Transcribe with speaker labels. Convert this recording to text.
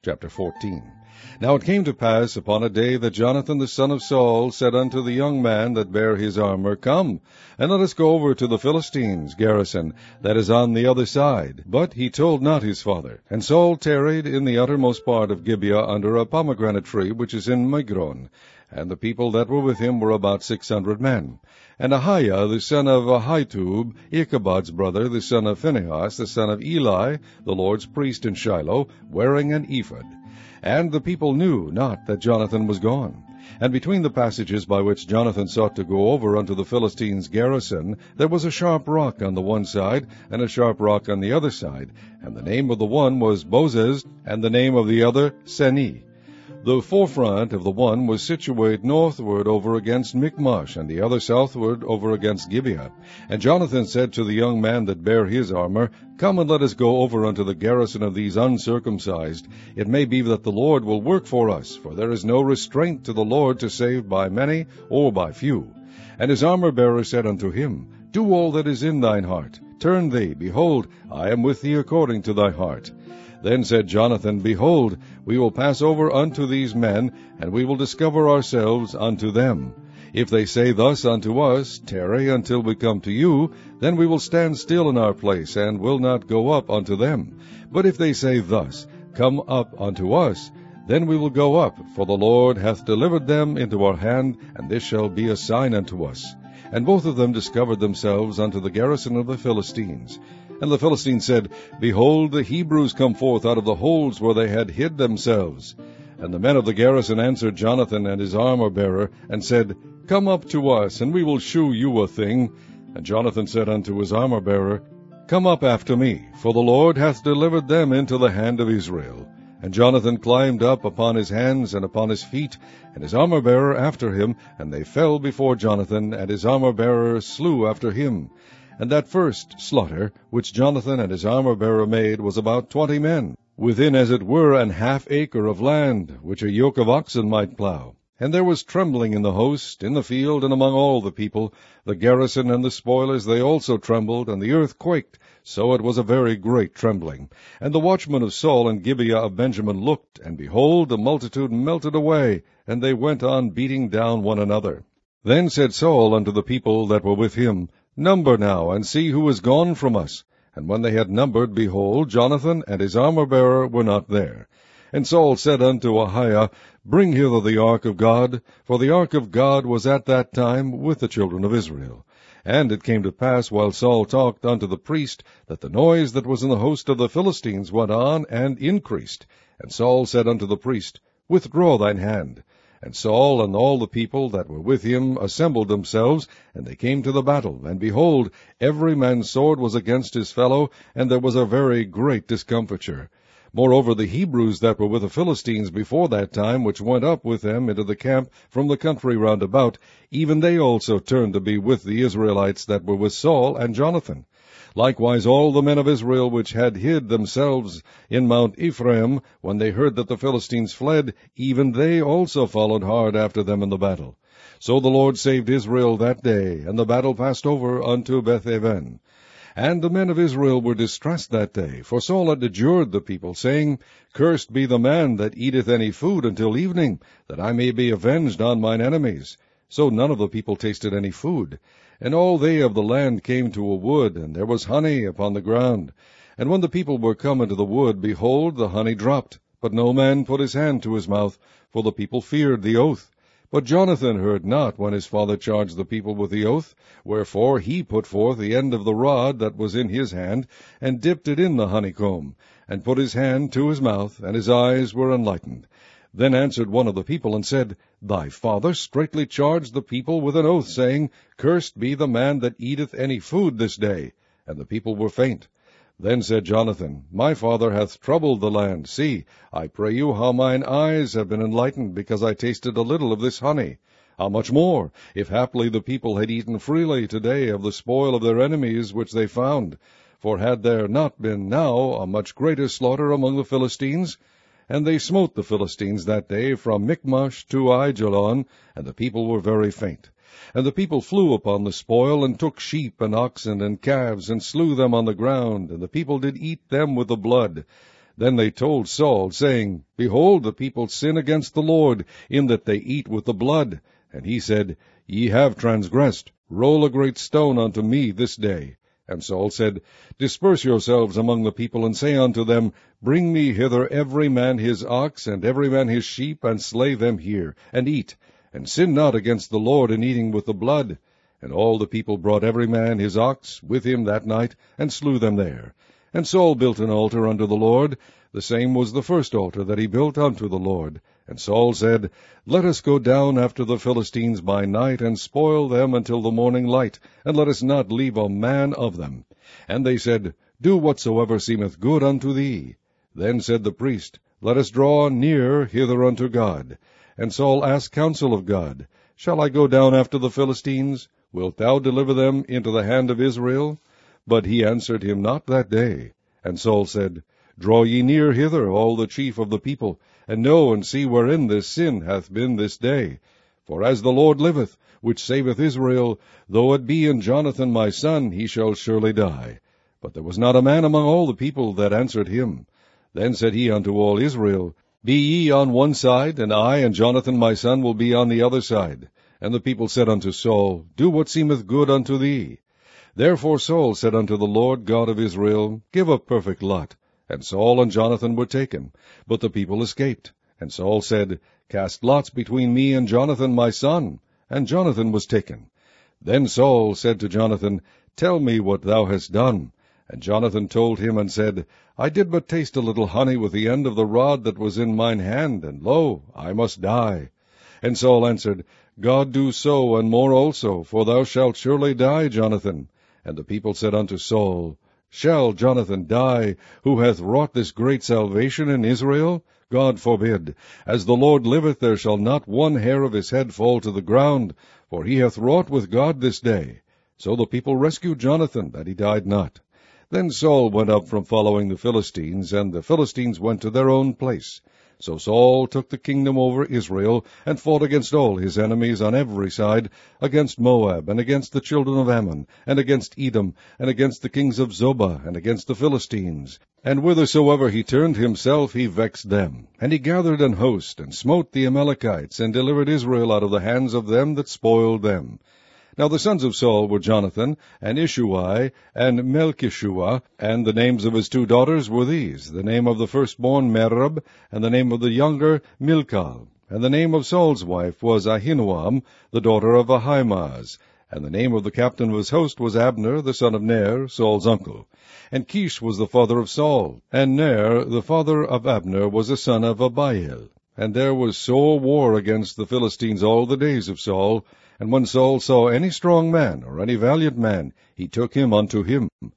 Speaker 1: Chapter 14. Now it came to pass upon a day that Jonathan the son of Saul said unto the young man that bare his armor, Come, and let us go over to the Philistines' garrison that is on the other side. But he told not his father. And Saul tarried in the uttermost part of Gibeah under a pomegranate tree which is in Migron. And the people that were with him were about 600 men. And Ahiah the son of Ahitub, Ichabod's brother, the son of Phinehas, the son of Eli, the Lord's priest in Shiloh, wearing an ephod. And the people knew not that Jonathan was gone. And between the passages by which Jonathan sought to go over unto the Philistines' garrison, there was a sharp rock on the one side, and a sharp rock on the other side. And the name of the one was Bozez, and the name of the other Seni. The forefront of the one was situate northward over against Michmash, and the other southward over against Gibeah. And Jonathan said to the young man that bare his armor, Come and let us go over unto the garrison of these uncircumcised. It may be that the Lord will work for us, for there is no restraint to the Lord to save by many or by few. And his armor-bearer said unto him, Do all that is in thine heart. Turn thee, behold, I am with thee according to thy heart. Then said Jonathan, Behold, we will pass over unto these men, and we will discover ourselves unto them. If they say thus unto us, Tarry until we come to you, then we will stand still in our place, and will not go up unto them. But if they say thus, Come up unto us, then we will go up, for the Lord hath delivered them into our hand, and this shall be a sign unto us. And both of them discovered themselves unto the garrison of the Philistines. And the Philistines said, Behold, the Hebrews come forth out of the holes where they had hid themselves. And the men of the garrison answered Jonathan and his armor-bearer, and said, Come up to us, and we will shew you a thing. And Jonathan said unto his armor-bearer, Come up after me, for the Lord hath delivered them into the hand of Israel. And Jonathan climbed up upon his hands and upon his feet, and his armor-bearer after him, and they fell before Jonathan, and his armor-bearer slew after him. And that first slaughter, which Jonathan and his armor-bearer made, was about 20 men, within as it were an half acre of land, which a yoke of oxen might plow. And there was trembling in the host, in the field, and among all the people. The garrison and the spoilers, they also trembled, and the earth quaked, so it was a very great trembling. And the watchmen of Saul and Gibeah of Benjamin looked, and behold, the multitude melted away, and they went on beating down one another. Then said Saul unto the people that were with him, Number now, and see who is gone from us. And when they had numbered, behold, Jonathan and his armor-bearer were not there. And Saul said unto Ahiah, Bring hither the ark of God, for the ark of God was at that time with the children of Israel. And it came to pass, while Saul talked unto the priest, that the noise that was in the host of the Philistines went on and increased. And Saul said unto the priest, Withdraw thine hand. And Saul and all the people that were with him assembled themselves, and they came to the battle. And behold, every man's sword was against his fellow, and there was a very great discomfiture. Moreover, the Hebrews that were with the Philistines before that time, which went up with them into the camp from the country round about, even they also turned to be with the Israelites that were with Saul and Jonathan. Likewise all the men of Israel which had hid themselves in Mount Ephraim, when they heard that the Philistines fled, even they also followed hard after them in the battle. So the Lord saved Israel that day, and the battle passed over unto Beth-aven. And the men of Israel were distressed that day, for Saul had adjured the people, saying, Cursed be the man that eateth any food until evening, that I may be avenged on mine enemies. So none of the people tasted any food. And all they of the land came to a wood, and there was honey upon the ground. And when the people were come into the wood, behold, the honey dropped. But no man put his hand to his mouth, for the people feared the oath. But Jonathan heard not when his father charged the people with the oath. Wherefore he put forth the end of the rod that was in his hand, and dipped it in the honeycomb, and put his hand to his mouth, and his eyes were enlightened. Then answered one of the people, and said, Thy father straitly charged the people with an oath, saying, Cursed be the man that eateth any food this day. And the people were faint. Then said Jonathan, My father hath troubled the land. See, I pray you, how mine eyes have been enlightened, because I tasted a little of this honey. How much more, if haply the people had eaten freely today of the spoil of their enemies which they found? For had there not been now a much greater slaughter among the Philistines? And they smote the Philistines that day from Michmash to Aijalon, and the people were very faint. And the people flew upon the spoil, and took sheep and oxen and calves, and slew them on the ground, and the people did eat them with the blood. Then they told Saul, saying, Behold, the people sin against the Lord, in that they eat with the blood. And he said, Ye have transgressed. Roll a great stone unto me this day. And Saul said, Disperse yourselves among the people, and say unto them, Bring me hither every man his ox, and every man his sheep, and slay them here, and eat, and sin not against the Lord in eating with the blood. And all the people brought every man his ox with him that night, and slew them there. And Saul built an altar unto the Lord. The same was the first altar that he built unto the Lord. And Saul said, Let us go down after the Philistines by night, and spoil them until the morning light, and let us not leave a man of them. And they said, Do whatsoever seemeth good unto thee. Then said the priest, Let us draw near hither unto God. And Saul asked counsel of God, Shall I go down after the Philistines? Wilt thou deliver them into the hand of Israel? But he answered him not that day. And Saul said, Draw ye near hither, all the chief of the people, and know and see wherein this sin hath been this day. For as the Lord liveth, which saveth Israel, though it be in Jonathan my son, he shall surely die. But there was not a man among all the people that answered him. Then said he unto all Israel, Be ye on one side, and I and Jonathan my son will be on the other side. And the people said unto Saul, Do what seemeth good unto thee. Therefore Saul said unto the Lord God of Israel, Give a perfect lot. And Saul and Jonathan were taken, but the people escaped. And Saul said, Cast lots between me and Jonathan my son. And Jonathan was taken. Then Saul said to Jonathan, Tell me what thou hast done. And Jonathan told him, and said, I did but taste a little honey with the end of the rod that was in mine hand, and lo, I must die. And Saul answered, God do so, and more also, for thou shalt surely die, Jonathan. And the people said unto Saul, Shall Jonathan die, who hath wrought this great salvation in Israel? God forbid. As the Lord liveth, there shall not one hair of his head fall to the ground, for he hath wrought with God this day. So the people rescued Jonathan, that he died not. Then Saul went up from following the Philistines, and the Philistines went to their own place. So Saul took the kingdom over Israel, and fought against all his enemies on every side, against Moab, and against the children of Ammon, and against Edom, and against the kings of Zobah, and against the Philistines. And whithersoever he turned himself, he vexed them. And he gathered an host, and smote the Amalekites, and delivered Israel out of the hands of them that spoiled them. Now the sons of Saul were Jonathan, and Ishuai, and Melchishua, and the names of his 2 daughters were these, the name of the firstborn Merab, and the name of the younger Milcah. And the name of Saul's wife was Ahinoam, the daughter of Ahimaaz. And the name of the captain of his host was Abner, the son of Ner, Saul's uncle. And Kish was the father of Saul, and Ner, the father of Abner, was a son of Abiel. And there was sore war against the Philistines all the days of Saul. And when Saul saw any strong man, or any valiant man, he took him unto him.